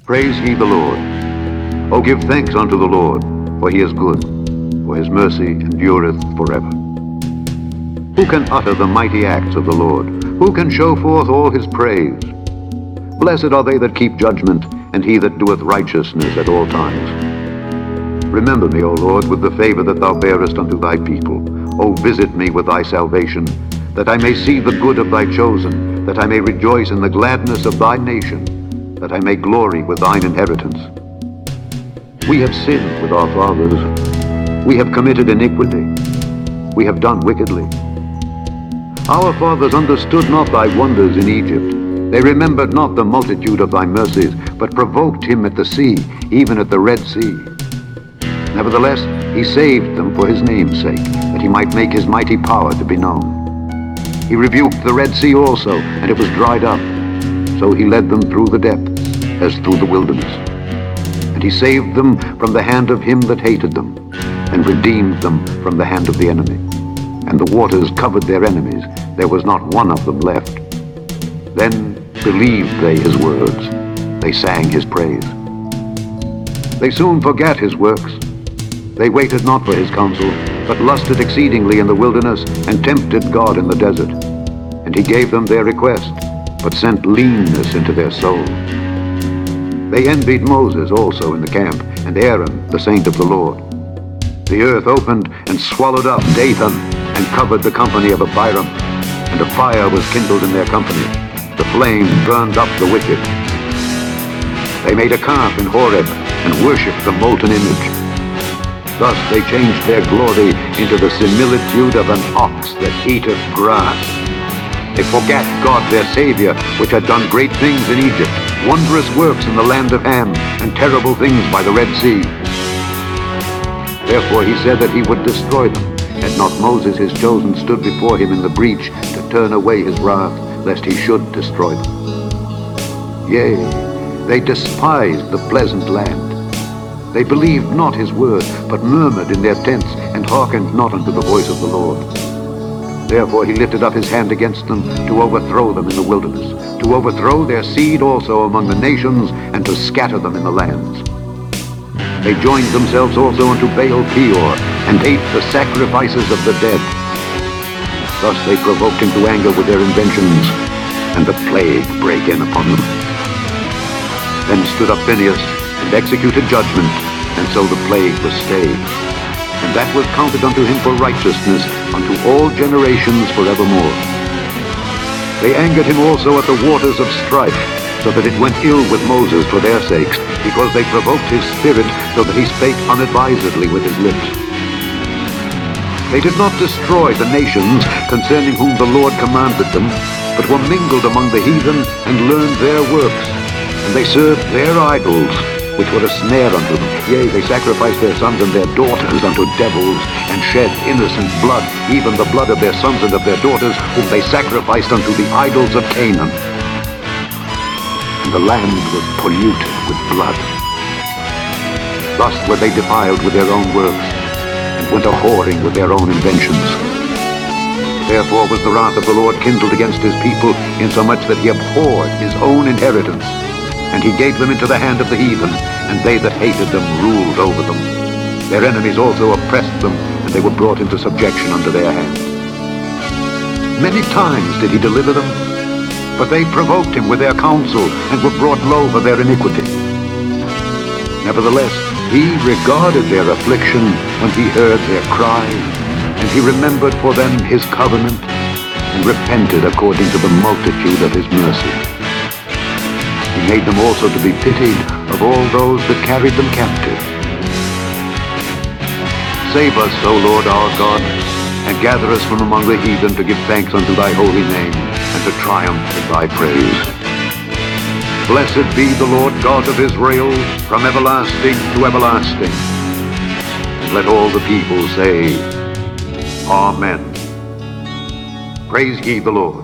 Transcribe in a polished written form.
Praise ye the Lord. O give thanks unto the Lord, for he is good, for his mercy endureth forever. Who can utter the mighty acts of the Lord? Who can show forth all his praise? Blessed are they that keep judgment, and he that doeth righteousness at all times. Remember me, O Lord, with the favor that thou bearest unto thy people. O visit me with thy salvation, that I may see the good of thy chosen, that I may rejoice in the gladness of thy nation, that I may glory with thine inheritance. We have sinned with our fathers. We have committed iniquity. We have done wickedly. Our fathers understood not thy wonders in Egypt. They remembered not the multitude of thy mercies, but provoked him at the sea, even at the Red Sea. Nevertheless, he saved them for his name's sake, that he might make his mighty power to be known. He rebuked the Red Sea also, and it was dried up. So he led them through the depths, as through the wilderness. And he saved them from the hand of him that hated them, and redeemed them from the hand of the enemy. And the waters covered their enemies, there was not one of them left. Then believed they his words, they sang his praise. They soon forgat his works. They waited not for his counsel, but lusted exceedingly in the wilderness, and tempted God in the desert. And he gave them their request, but sent leanness into their soul. They envied Moses also in the camp, and Aaron, the saint of the Lord. The earth opened and swallowed up Dathan, and covered the company of Abiram, and a fire was kindled in their company. The flame burned up the wicked. They made a calf in Horeb, and worshipped the molten image. Thus they changed their glory into the similitude of an ox that eateth grass. They forgat God their Savior, which had done great things in Egypt, wondrous works in the land of Ham, and terrible things by the Red Sea. Therefore he said that he would destroy them, had not Moses his chosen stood before him in the breach to turn away his wrath, lest he should destroy them. Yea, they despised the pleasant land. They believed not his word, but murmured in their tents, and hearkened not unto the voice of the Lord. Therefore he lifted up his hand against them, to overthrow them in the wilderness, to overthrow their seed also among the nations, and to scatter them in the lands. They joined themselves also unto Baal Peor, and ate the sacrifices of the dead. Thus they provoked him to anger with their inventions, and the plague brake in upon them. Then stood up Phinehas, and executed judgment, and so the plague was stayed. And that was counted unto him for righteousness unto all generations forevermore. They angered him also at the waters of strife, so that it went ill with Moses for their sakes, because they provoked his spirit, so that he spake unadvisedly with his lips. They did not destroy the nations concerning whom the Lord commanded them, but were mingled among the heathen, and learned their works. And they served their idols, which were a snare unto them. Yea, they sacrificed their sons and their daughters unto devils, and shed innocent blood, even the blood of their sons and of their daughters, whom they sacrificed unto the idols of Canaan. And the land was polluted with blood. Thus were they defiled with their own works, and went a-whoring with their own inventions. Therefore was the wrath of the Lord kindled against his people, insomuch that he abhorred his own inheritance. And he gave them into the hand of the heathen, and they that hated them ruled over them. Their enemies also oppressed them, and they were brought into subjection under their hand. Many times did he deliver them, but they provoked him with their counsel, and were brought low for their iniquity. Nevertheless, he regarded their affliction when he heard their cry, and he remembered for them his covenant, and repented according to the multitude of his mercy. He made them also to be pitied of all those that carried them captive. Save us, O Lord our God, and gather us from among the heathen to give thanks unto thy holy name, and to triumph in thy praise. Blessed be the Lord God of Israel, from everlasting to everlasting. And let all the people say, Amen. Praise ye the Lord.